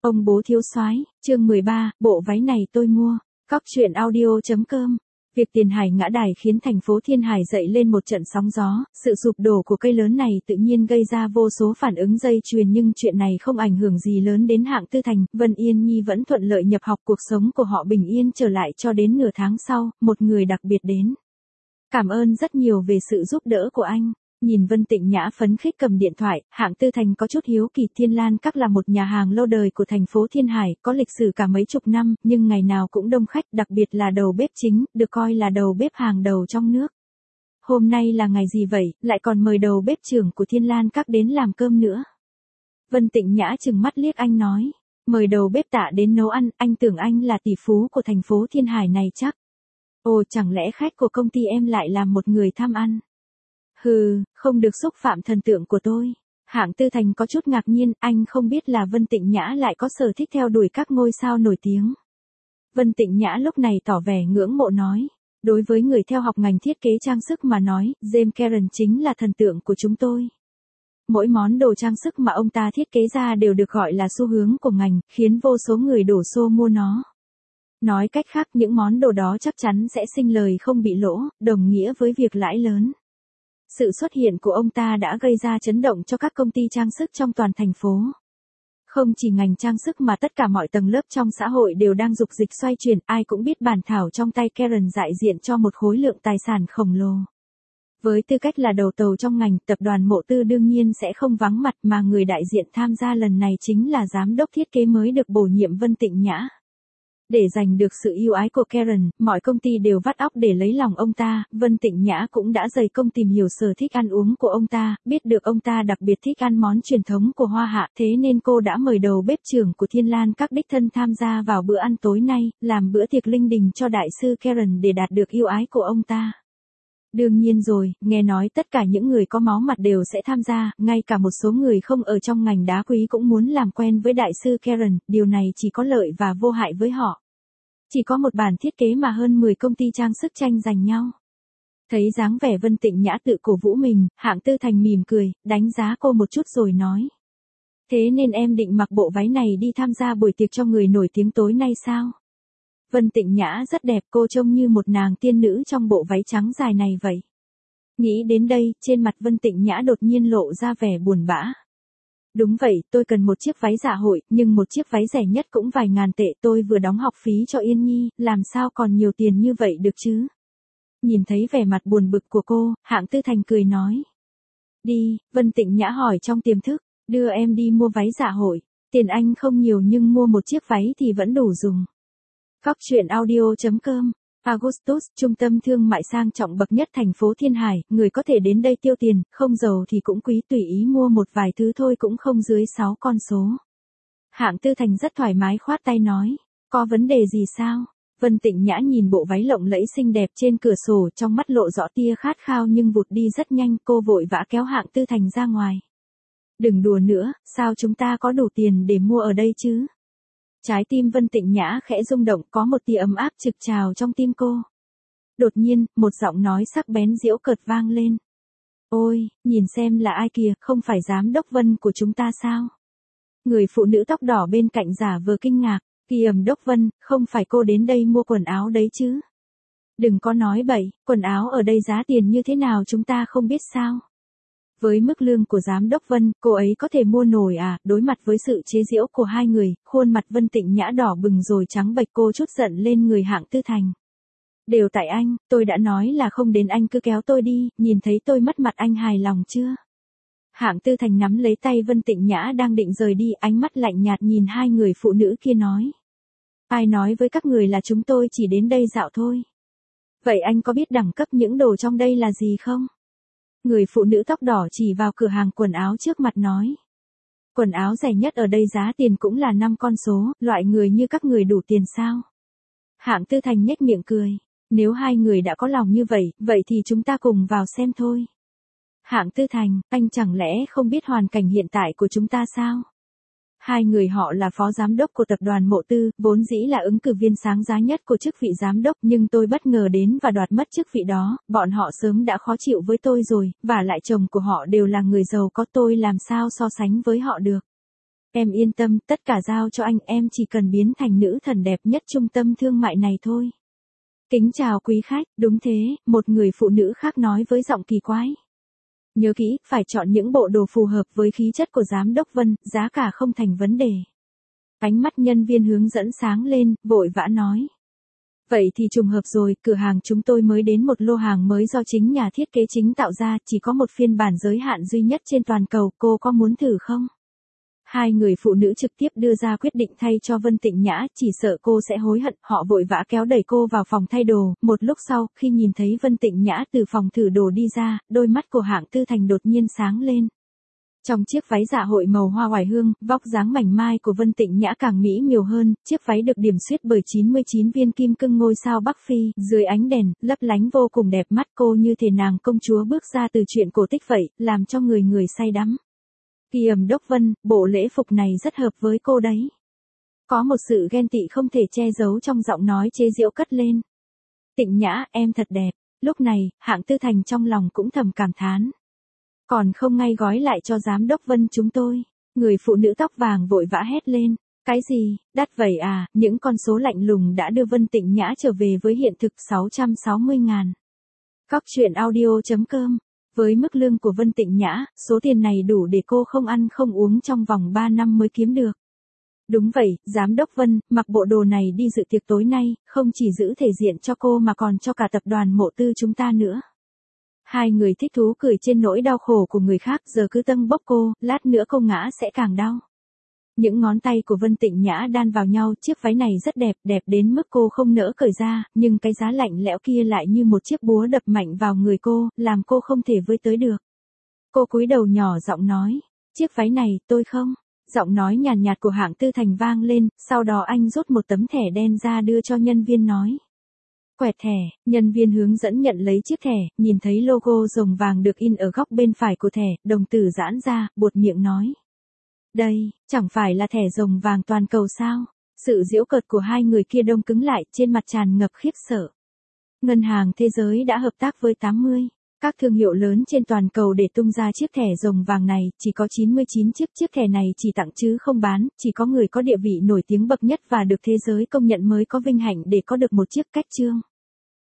Ông bố thiếu soái, chương 13, bộ váy này tôi mua. Cóc truyện audio.com. Việc Tiền Hải ngã đài khiến thành phố Thiên Hải dậy lên một trận sóng gió, sự sụp đổ của cây lớn này tự nhiên gây ra vô số phản ứng dây chuyền, nhưng chuyện này không ảnh hưởng gì lớn đến Hạng Tư Thành. Vân Yên Nhi vẫn thuận lợi nhập học, cuộc sống của họ bình yên trở lại cho đến nửa tháng sau, một người đặc biệt đến. Cảm ơn rất nhiều về sự giúp đỡ của anh. Nhìn Vân Tịnh Nhã phấn khích cầm điện thoại, Hạng Tư Thành có chút hiếu kỳ. Thiên Lan Các là một nhà hàng lâu đời của thành phố Thiên Hải, có lịch sử cả mấy chục năm, nhưng ngày nào cũng đông khách, đặc biệt là đầu bếp chính, được coi là đầu bếp hàng đầu trong nước. Hôm nay là ngày gì vậy, lại còn mời đầu bếp trưởng của Thiên Lan Các đến làm cơm nữa? Vân Tịnh Nhã trừng mắt liếc anh nói, mời đầu bếp Tạ đến nấu ăn, anh tưởng anh là tỷ phú của thành phố Thiên Hải này chắc. Ồ, chẳng lẽ khách của công ty em lại làm một người tham ăn? Hừ, không được xúc phạm thần tượng của tôi. Hạng Tư Thành có chút ngạc nhiên, anh không biết là Vân Tịnh Nhã lại có sở thích theo đuổi các ngôi sao nổi tiếng. Vân Tịnh Nhã lúc này tỏ vẻ ngưỡng mộ nói, đối với người theo học ngành thiết kế trang sức mà nói, James Karen chính là thần tượng của chúng tôi. Mỗi món đồ trang sức mà ông ta thiết kế ra đều được gọi là xu hướng của ngành, khiến vô số người đổ xô mua nó. Nói cách khác, những món đồ đó chắc chắn sẽ sinh lời không bị lỗ, đồng nghĩa với việc lãi lớn. Sự xuất hiện của ông ta đã gây ra chấn động cho các công ty trang sức trong toàn thành phố. Không chỉ ngành trang sức mà tất cả mọi tầng lớp trong xã hội đều đang dục dịch xoay chuyển, ai cũng biết bản thảo trong tay Karen đại diện cho một khối lượng tài sản khổng lồ. Với tư cách là đầu tàu trong ngành, tập đoàn Mộ Tư đương nhiên sẽ không vắng mặt, mà người đại diện tham gia lần này chính là giám đốc thiết kế mới được bổ nhiệm Vân Tịnh Nhã. Để giành được sự yêu ái của Karen, mọi công ty đều vắt óc để lấy lòng ông ta. Vân Tịnh Nhã cũng đã dày công tìm hiểu sở thích ăn uống của ông ta, biết được ông ta đặc biệt thích ăn món truyền thống của Hoa Hạ, thế nên cô đã mời đầu bếp trưởng của Thiên Lan Các đích thân tham gia vào bữa ăn tối nay, làm bữa tiệc linh đình cho đại sư Karen để đạt được yêu ái của ông ta. Đương nhiên rồi, nghe nói tất cả những người có máu mặt đều sẽ tham gia, ngay cả một số người không ở trong ngành đá quý cũng muốn làm quen với đại sư Karen, điều này chỉ có lợi và vô hại với họ. Chỉ có một bản thiết kế mà hơn 10 công ty trang sức tranh giành nhau. Thấy dáng vẻ Vân Tịnh Nhã tự cổ vũ mình, Hạng Tư Thành mỉm cười, đánh giá cô một chút rồi nói. Thế nên em định mặc bộ váy này đi tham gia buổi tiệc cho người nổi tiếng tối nay sao? Vân Tịnh Nhã rất đẹp, cô trông như một nàng tiên nữ trong bộ váy trắng dài này vậy. Nghĩ đến đây, trên mặt Vân Tịnh Nhã đột nhiên lộ ra vẻ buồn bã. Đúng vậy, tôi cần một chiếc váy dạ hội, nhưng một chiếc váy rẻ nhất cũng vài ngàn tệ, tôi vừa đóng học phí cho Yên Nhi, làm sao còn nhiều tiền như vậy được chứ? Nhìn thấy vẻ mặt buồn bực của cô, Hạng Tư Thành cười nói. Đi, Vân Tịnh Nhã hỏi trong tiềm thức, đưa em đi mua váy dạ hội, tiền anh không nhiều nhưng mua một chiếc váy thì vẫn đủ dùng. Cóc truyện audio.com. Augustus, trung tâm thương mại sang trọng bậc nhất thành phố Thiên Hải, người có thể đến đây tiêu tiền, không giàu thì cũng quý, tùy ý mua một vài thứ thôi cũng không dưới 6 con số. Hạng Tư Thành rất thoải mái khoát tay nói, có vấn đề gì sao? Vân Tịnh Nhã nhìn bộ váy lộng lẫy xinh đẹp trên cửa sổ, trong mắt lộ rõ tia khát khao nhưng vụt đi rất nhanh, cô vội vã kéo Hạng Tư Thành ra ngoài. Đừng đùa nữa, sao chúng ta có đủ tiền để mua ở đây chứ? Trái tim Vân Tịnh Nhã khẽ rung động, có một tia ấm áp trực trào trong tim cô. Đột nhiên, một giọng nói sắc bén giễu cợt vang lên. Ôi, nhìn xem là ai kìa, không phải giám đốc Vân của chúng ta sao? Người phụ nữ tóc đỏ bên cạnh giả vờ kinh ngạc, Giám đốc Vân, không phải cô đến đây mua quần áo đấy chứ? Đừng có nói bậy, quần áo ở đây giá tiền như thế nào chúng ta không biết sao? Với mức lương của giám đốc Vân, cô ấy có thể mua nổi à? Đối mặt với sự chế giễu của hai người, khuôn mặt Vân Tịnh Nhã đỏ bừng rồi trắng bệch, cô chút giận lên người Hạng Tư Thành. Đều tại anh, tôi đã nói là không đến, anh cứ kéo tôi đi, nhìn thấy tôi mất mặt anh hài lòng chưa? Hạng Tư Thành nắm lấy tay Vân Tịnh Nhã đang định rời đi, ánh mắt lạnh nhạt nhìn hai người phụ nữ kia nói. Ai nói với các người là chúng tôi chỉ đến đây dạo thôi? Vậy anh có biết đẳng cấp những đồ trong đây là gì không? Người phụ nữ tóc đỏ chỉ vào cửa hàng quần áo trước mặt nói. Quần áo rẻ nhất ở đây giá tiền cũng là 5 con số, loại người như các người đủ tiền sao? Hạng Tư Thành nhếch miệng cười. Nếu hai người đã có lòng như vậy, vậy thì chúng ta cùng vào xem thôi. Hạng Tư Thành, anh chẳng lẽ không biết hoàn cảnh hiện tại của chúng ta sao? Hai người họ là phó giám đốc của tập đoàn Mộ Tư, vốn dĩ là ứng cử viên sáng giá nhất của chức vị giám đốc, nhưng tôi bất ngờ đến và đoạt mất chức vị đó, bọn họ sớm đã khó chịu với tôi rồi, và lại chồng của họ đều là người giàu có, tôi làm sao so sánh với họ được. Em yên tâm, tất cả giao cho anh, em chỉ cần biến thành nữ thần đẹp nhất trung tâm thương mại này thôi. Kính chào quý khách, đúng thế, một người phụ nữ khác nói với giọng kỳ quái. Nhớ kỹ, phải chọn những bộ đồ phù hợp với khí chất của giám đốc Vân, giá cả không thành vấn đề. Ánh mắt nhân viên hướng dẫn sáng lên, vội vã nói. Vậy thì trùng hợp rồi, cửa hàng chúng tôi mới đến một lô hàng mới do chính nhà thiết kế chính tạo ra, chỉ có một phiên bản giới hạn duy nhất trên toàn cầu, cô có muốn thử không? Hai người phụ nữ trực tiếp đưa ra quyết định thay cho Vân Tịnh Nhã, chỉ sợ cô sẽ hối hận, họ vội vã kéo đẩy cô vào phòng thay đồ, một lúc sau, khi nhìn thấy Vân Tịnh Nhã từ phòng thử đồ đi ra, đôi mắt của Hạng Tư Thành đột nhiên sáng lên. Trong chiếc váy dạ hội màu hoa oải hương, vóc dáng mảnh mai của Vân Tịnh Nhã càng mỹ miều hơn, chiếc váy được điểm xuyết bởi 99 viên kim cương ngôi sao Bắc Phi, dưới ánh đèn, lấp lánh vô cùng đẹp mắt, cô như thể nàng công chúa bước ra từ truyện cổ tích vậy, làm cho người người say đắm. Kiềm Đốc Vân, bộ lễ phục này rất hợp với cô đấy. Có một sự ghen tị không thể che giấu trong giọng nói chế giễu cất lên. Tịnh Nhã, em thật đẹp. Lúc này, Hạng Tư Thành trong lòng cũng thầm cảm thán. Còn không ngay gói lại cho giám đốc Vân chúng tôi. Người phụ nữ tóc vàng vội vã hét lên. Cái gì, đắt vậy à, những con số lạnh lùng đã đưa Vân Tịnh Nhã trở về với hiện thực 660.000. Cóc truyện audio.com. Với mức lương của Vân Tịnh Nhã, số tiền này đủ để cô không ăn không uống trong vòng 3 năm mới kiếm được. Đúng vậy, giám đốc Vân, mặc bộ đồ này đi dự tiệc tối nay, không chỉ giữ thể diện cho cô mà còn cho cả tập đoàn Mộ Tư chúng ta nữa. Hai người thích thú cười trên nỗi đau khổ của người khác, giờ cứ tâng bốc cô, lát nữa cô ngã sẽ càng đau. Những ngón tay của Vân Tịnh Nhã đan vào nhau, chiếc váy này rất đẹp, đẹp đến mức cô không nỡ cởi ra, nhưng cái giá lạnh lẽo kia lại như một chiếc búa đập mạnh vào người cô, làm cô không thể với tới được. Cô cúi đầu nhỏ giọng nói, chiếc váy này, tôi không. Giọng nói nhàn nhạt của Hạng Tư Thành vang lên, sau đó anh rút một tấm thẻ đen ra đưa cho nhân viên nói. Quẹt thẻ, nhân viên hướng dẫn nhận lấy chiếc thẻ, nhìn thấy logo rồng vàng được in ở góc bên phải của thẻ, đồng tử giãn ra, buột miệng nói. Đây, chẳng phải là thẻ rồng vàng toàn cầu sao? Sự giễu cợt của hai người kia đông cứng lại, trên mặt tràn ngập khiếp sợ. Ngân hàng Thế giới đã hợp tác với 80 các thương hiệu lớn trên toàn cầu để tung ra chiếc thẻ rồng vàng này, chỉ có 99 chiếc thẻ này chỉ tặng chứ không bán, chỉ có người có địa vị nổi tiếng bậc nhất và được thế giới công nhận mới có vinh hạnh để có được một chiếc cách trương.